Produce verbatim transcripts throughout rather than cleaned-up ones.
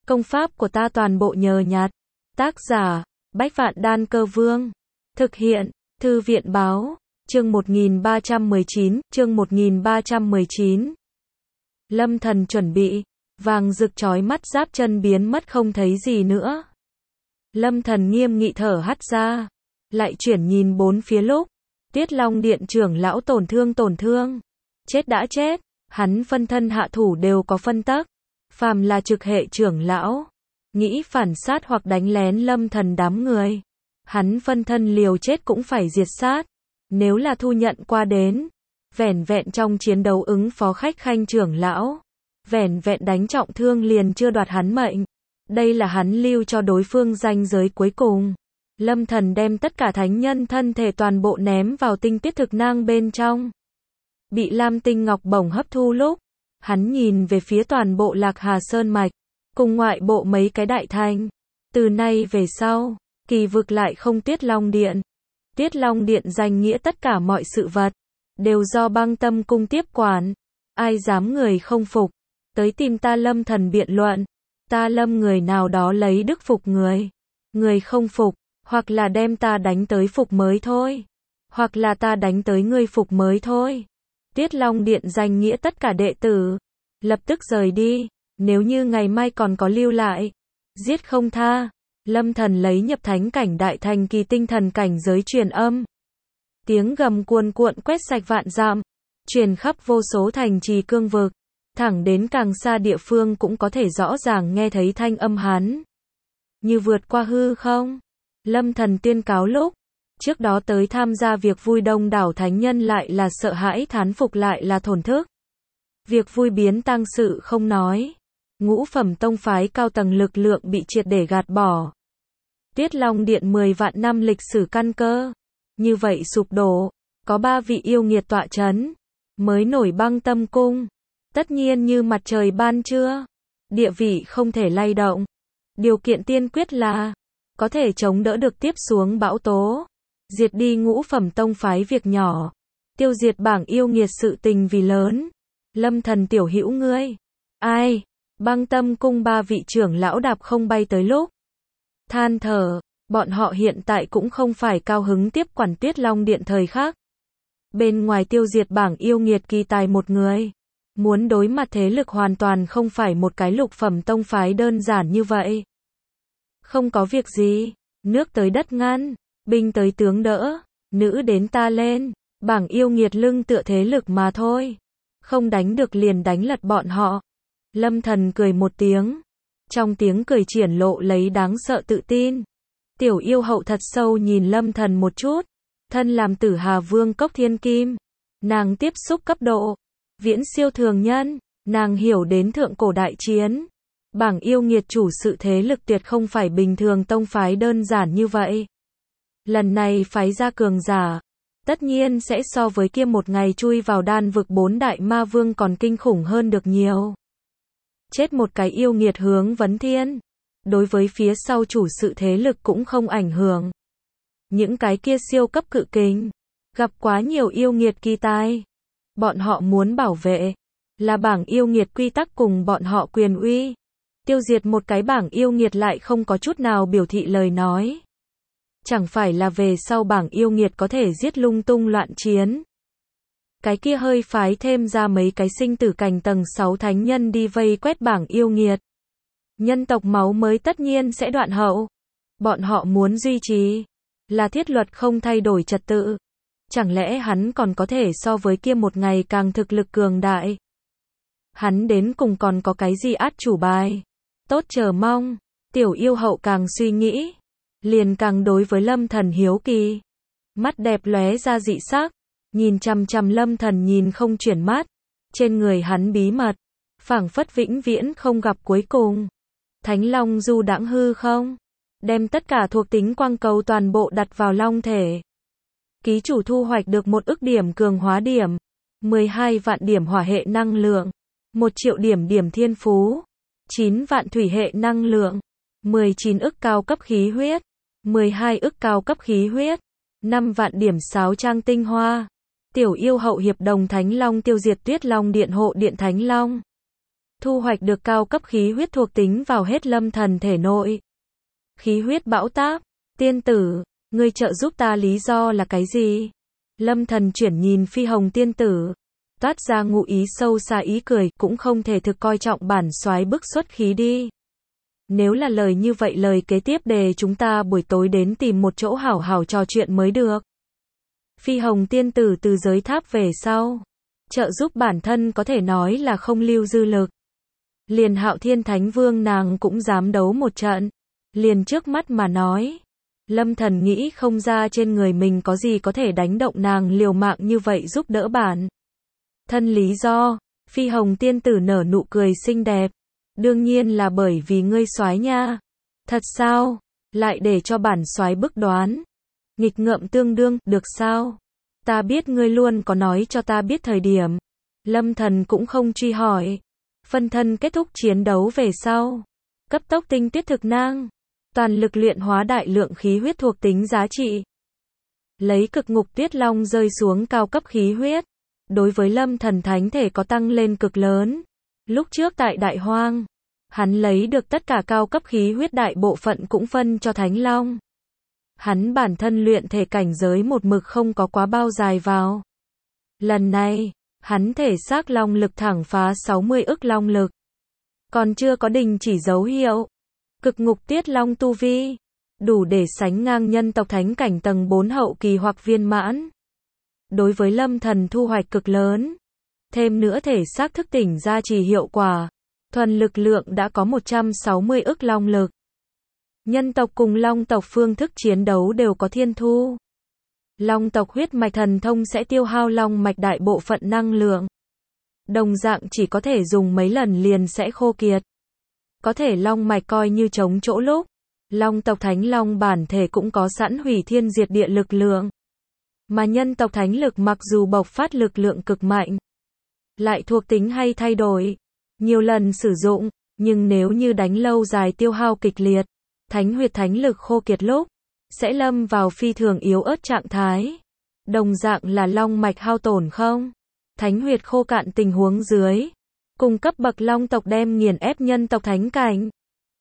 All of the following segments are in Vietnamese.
Công pháp của ta toàn bộ nhờ nhặt. Tác giả, Bách Vạn Đan Cơ Vương. Thực hiện, Thư viện Báo. Chương một nghìn ba trăm mười chín, chương một nghìn ba trăm mười chín. Lâm Thần chuẩn bị, vàng rực chói mắt giáp chân biến mất không thấy gì nữa. Lâm Thần nghiêm nghị thở hắt ra, lại chuyển nhìn bốn phía lúc, Tiết Long Điện trưởng lão tổn thương tổn thương, chết đã chết, hắn phân thân hạ thủ đều có phân tắc, phàm là trực hệ trưởng lão, nghĩ phản sát hoặc đánh lén Lâm Thần đám người, hắn phân thân liều chết cũng phải diệt sát. Nếu là thu nhận qua đến, vẻn vẹn trong chiến đấu ứng phó khách khanh trưởng lão, vẻn vẹn đánh trọng thương liền chưa đoạt hắn mệnh. Đây là hắn lưu cho đối phương ranh giới cuối cùng. Lâm Thần đem tất cả thánh nhân thân thể toàn bộ ném vào tinh tiết thực nang bên trong. Bị Lam Tinh Ngọc bổng hấp thu lúc, hắn nhìn về phía toàn bộ Lạc Hà Sơn Mạch, cùng ngoại bộ mấy cái đại thành. Từ nay về sau, kỳ vực lại không Tiết Long Điện. Tiết Long Điện danh nghĩa tất cả mọi sự vật, đều do Băng Tâm Cung tiếp quản. Ai dám người không phục, tới tìm ta Lâm Thần biện luận. Ta Lâm người nào đó lấy đức phục người. Người không phục, hoặc là đem ta đánh tới phục mới thôi. Hoặc là ta đánh tới ngươi phục mới thôi. Tiết Long Điện danh nghĩa tất cả đệ tử, lập tức rời đi. Nếu như ngày mai còn có lưu lại, giết không tha. Lâm Thần lấy nhập thánh cảnh đại thành kỳ tinh thần cảnh giới truyền âm. Tiếng gầm cuồn cuộn quét sạch vạn dặm, truyền khắp vô số thành trì cương vực, thẳng đến càng xa địa phương cũng có thể rõ ràng nghe thấy thanh âm hắn. Như vượt qua hư không, Lâm Thần tuyên cáo lúc, trước đó tới tham gia việc vui đông đảo thánh nhân lại là sợ hãi thán phục lại là thổn thức. Việc vui biến tang sự không nói, ngũ phẩm tông phái cao tầng lực lượng bị triệt để gạt bỏ. Tiết Long Điện mười vạn năm lịch sử căn cơ, như vậy sụp đổ, có ba vị yêu nghiệt tọa chấn, mới nổi Băng Tâm Cung, tất nhiên như mặt trời ban trưa, địa vị không thể lay động. Điều kiện tiên quyết là, có thể chống đỡ được tiếp xuống bão tố, diệt đi ngũ phẩm tông phái việc nhỏ, tiêu diệt bảng yêu nghiệt sự tình vì lớn. Lâm Thần tiểu hữu ngươi, ai? Băng Tâm Cung ba vị trưởng lão đạp không bay tới lúc, than thở, bọn họ hiện tại cũng không phải cao hứng tiếp quản Tiết Long Điện thời khắc. Bên ngoài tiêu diệt bảng yêu nghiệt kỳ tài một người, muốn đối mặt thế lực hoàn toàn không phải một cái lục phẩm tông phái đơn giản như vậy. Không có việc gì, nước tới đất ngăn, binh tới tướng đỡ, nữ đến ta lên, bảng yêu nghiệt lưng tựa thế lực mà thôi. Không đánh được liền đánh lật bọn họ. Lâm Thần cười một tiếng. Trong tiếng cười triển lộ lấy đáng sợ tự tin. Tiểu yêu hậu thật sâu nhìn Lâm Thần một chút. Thân làm Tử Hà Vương cốc thiên kim, nàng tiếp xúc cấp độ viễn siêu thường nhân, nàng hiểu đến thượng cổ đại chiến. Bảng yêu nghiệt chủ sự thế lực tuyệt không phải bình thường tông phái đơn giản như vậy. Lần này phái ra cường giả, tất nhiên sẽ so với kia một ngày chui vào đan vực bốn đại ma vương còn kinh khủng hơn được nhiều. Chết một cái yêu nghiệt hướng vấn thiên, đối với phía sau chủ sự thế lực cũng không ảnh hưởng. Những cái kia siêu cấp cự kình, gặp quá nhiều yêu nghiệt kỳ tài. Bọn họ muốn bảo vệ, là bảng yêu nghiệt quy tắc cùng bọn họ quyền uy. Tiêu diệt một cái bảng yêu nghiệt lại không có chút nào biểu thị lời nói. Chẳng phải là về sau bảng yêu nghiệt có thể giết lung tung loạn chiến. Cái kia hơi phái thêm ra mấy cái sinh tử cảnh tầng sáu thánh nhân đi vây quét bảng yêu nghiệt. Nhân tộc máu mới tất nhiên sẽ đoạn hậu. Bọn họ muốn duy trì, là thiết luật không thay đổi trật tự. Chẳng lẽ hắn còn có thể so với kia một ngày càng thực lực cường đại? Hắn đến cùng còn có cái gì át chủ bài? Tốt chờ mong, tiểu yêu hậu càng suy nghĩ, liền càng đối với Lâm Thần hiếu kỳ. Mắt đẹp lóe ra dị sắc, nhìn chằm chằm Lâm Thần nhìn không chuyển mắt. Trên người hắn bí mật, phảng phất vĩnh viễn không gặp cuối cùng. Thánh Long du đãng hư không, đem tất cả thuộc tính quang cầu toàn bộ đặt vào long thể. Ký chủ thu hoạch được một ức điểm cường hóa điểm, mười hai vạn điểm hỏa hệ năng lượng, một triệu điểm điểm thiên phú, chín vạn thủy hệ năng lượng, mười chín ức cao cấp khí huyết, mười hai ức cao cấp khí huyết, năm vạn điểm sáo trang tinh hoa. Tiểu yêu hậu hiệp đồng Thánh Long tiêu diệt Tuyết Long Điện hộ điện Thánh Long. thu hoạch được cao cấp khí huyết thuộc tính vào hết Lâm Thần thể nội. Khí huyết bão táp, tiên tử, ngươi trợ giúp ta lý do là cái gì? Lâm Thần chuyển nhìn Phi Hồng tiên tử, toát ra ngụ ý sâu xa ý cười, cũng không thể thực coi trọng bản soái bức xuất khí đi. Nếu là lời như vậy lời kế tiếp đề chúng ta buổi tối đến tìm một chỗ hảo hảo trò chuyện mới được. Phi Hồng tiên tử từ giới tháp về sau, trợ giúp bản thân có thể nói là không lưu dư lực. Liền Hạo Thiên Thánh Vương nàng cũng dám đấu một trận. Liền trước mắt mà nói, Lâm Thần nghĩ không ra trên người mình có gì có thể đánh động nàng liều mạng như vậy giúp đỡ bản thân lý do. Phi Hồng tiên tử nở nụ cười xinh đẹp. Đương nhiên là bởi vì ngươi soái nha. Thật sao? Lại để cho bản soái bức đoán. Nghịch ngợm tương đương, được sao? Ta biết ngươi luôn có nói cho ta biết thời điểm. Lâm Thần cũng không truy hỏi. Phân thân kết thúc chiến đấu về sau, cấp tốc tinh tuyết thực nang, toàn lực luyện hóa đại lượng khí huyết thuộc tính giá trị. Lấy cực ngục tiết long rơi xuống cao cấp khí huyết, đối với Lâm Thần thánh thể có tăng lên cực lớn. Lúc trước tại Đại Hoang, hắn lấy được tất cả cao cấp khí huyết đại bộ phận cũng phân cho Thánh Long. Hắn bản thân luyện thể cảnh giới một mực không có quá bao dài vào. Lần này, hắn thể xác long lực thẳng phá sáu mươi ức long lực. Còn chưa có đình chỉ dấu hiệu. Cực ngục tiết long tu vi, đủ để sánh ngang nhân tộc thánh cảnh tầng bốn hậu kỳ hoặc viên mãn. Đối với Lâm Thần thu hoạch cực lớn. Thêm nữa thể xác thức tỉnh ra trì hiệu quả. Thuần lực lượng đã có một trăm sáu mươi ức long lực. Nhân tộc cùng long tộc phương thức chiến đấu đều có thiên thu. Long tộc huyết mạch thần thông sẽ tiêu hao long mạch đại bộ phận năng lượng. Đồng dạng chỉ có thể dùng mấy lần liền sẽ khô kiệt. Có thể long mạch coi như chống chỗ lúc. Long tộc thánh long bản thể cũng có sẵn hủy thiên diệt địa lực lượng. Mà nhân tộc thánh lực mặc dù bộc phát lực lượng cực mạnh, lại thuộc tính hay thay đổi, nhiều lần sử dụng, nhưng nếu như đánh lâu dài tiêu hao kịch liệt, thánh huyệt thánh lực khô kiệt lúc, sẽ lâm vào phi thường yếu ớt trạng thái. Đồng dạng là long mạch hao tổn không? Thánh huyệt khô cạn tình huống dưới, cùng cấp bậc long tộc đem nghiền ép nhân tộc thánh cảnh.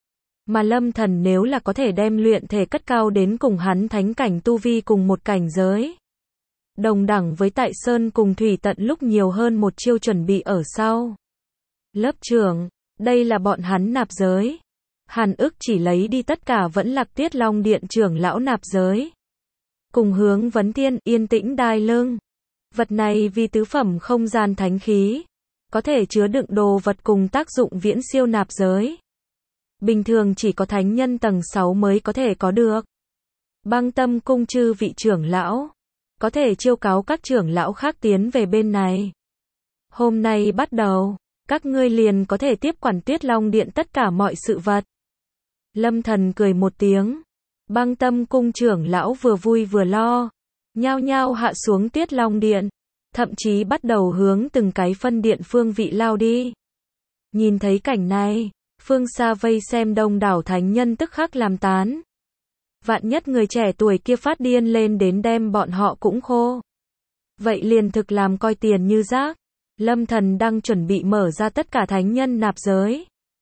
Mà Lâm Thần nếu là có thể đem luyện thể cất cao đến cùng hắn thánh cảnh tu vi cùng một cảnh giới. Đồng đẳng với tại Sơn cùng Thủy Tận lúc nhiều hơn một chiêu chuẩn bị ở sau. Lớp trưởng, đây là bọn hắn nạp giới. Hàn ức chỉ lấy đi tất cả vẫn Lạc Tiết Long Điện trưởng lão nạp giới. Cùng hướng vấn tiên, yên tĩnh đai lưng. Vật này vì tứ phẩm không gian thánh khí. Có thể chứa đựng đồ vật cùng tác dụng viễn siêu nạp giới. Bình thường chỉ có thánh nhân tầng sáu mới có thể có được. Băng Tâm cung chư vị trưởng lão. Có thể chiêu cáo các trưởng lão khác tiến về bên này. Hôm nay bắt đầu, các ngươi liền có thể tiếp quản Tiết Long Điện tất cả mọi sự vật. Lâm Thần cười một tiếng. Băng Tâm cung trưởng lão vừa vui vừa lo. Nhao nhao hạ xuống Tiết Long Điện. Thậm chí bắt đầu hướng từng cái phân điện phương vị lao đi. Nhìn thấy cảnh này, phương xa vây xem đông đảo thánh nhân tức khắc làm tán. Vạn nhất người trẻ tuổi kia phát điên lên đến đem bọn họ cũng khô. Vậy liền thực làm coi tiền như rác. Lâm Thần đang chuẩn bị mở ra tất cả thánh nhân nạp giới.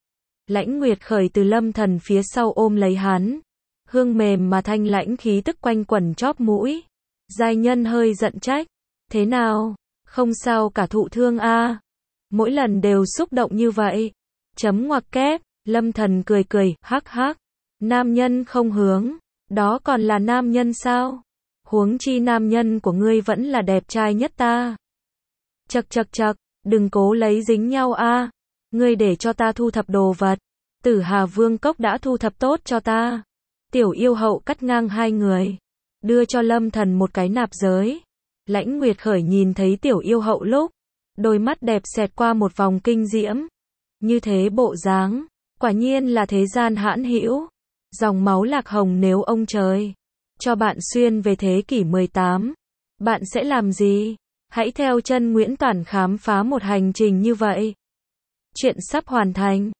Lãnh Nguyệt khởi từ Lâm Thần phía sau ôm lấy hắn. Hương mềm mà thanh lãnh khí tức quanh quẩn chóp mũi. Giai nhân hơi giận trách. Thế nào? Không sao cả thụ thương a? À? Mỗi lần đều xúc động như vậy. Chấm ngoặc kép. Lâm Thần cười cười, hắc hắc. Nam nhân không hướng. Đó còn là nam nhân sao? Huống chi nam nhân của ngươi vẫn là đẹp trai nhất ta. Chậc chậc chậc, đừng cố lấy dính nhau a. À. Ngươi để cho ta thu thập đồ vật. Tử Hà Vương Cốc đã thu thập tốt cho ta. Tiểu yêu hậu cắt ngang hai người. Đưa cho Lâm Thần một cái nạp giới. Lãnh Nguyệt khởi nhìn thấy tiểu yêu hậu lúc. Đôi mắt đẹp xẹt qua một vòng kinh diễm. Như thế bộ dáng. Quả nhiên là thế gian hãn hữu. Dòng máu lạc hồng nếu ông trời cho bạn xuyên về thế kỷ mười tám, bạn sẽ làm gì? Hãy theo chân Nguyễn Toản khám phá một hành trình như vậy. Chuyện sắp hoàn thành.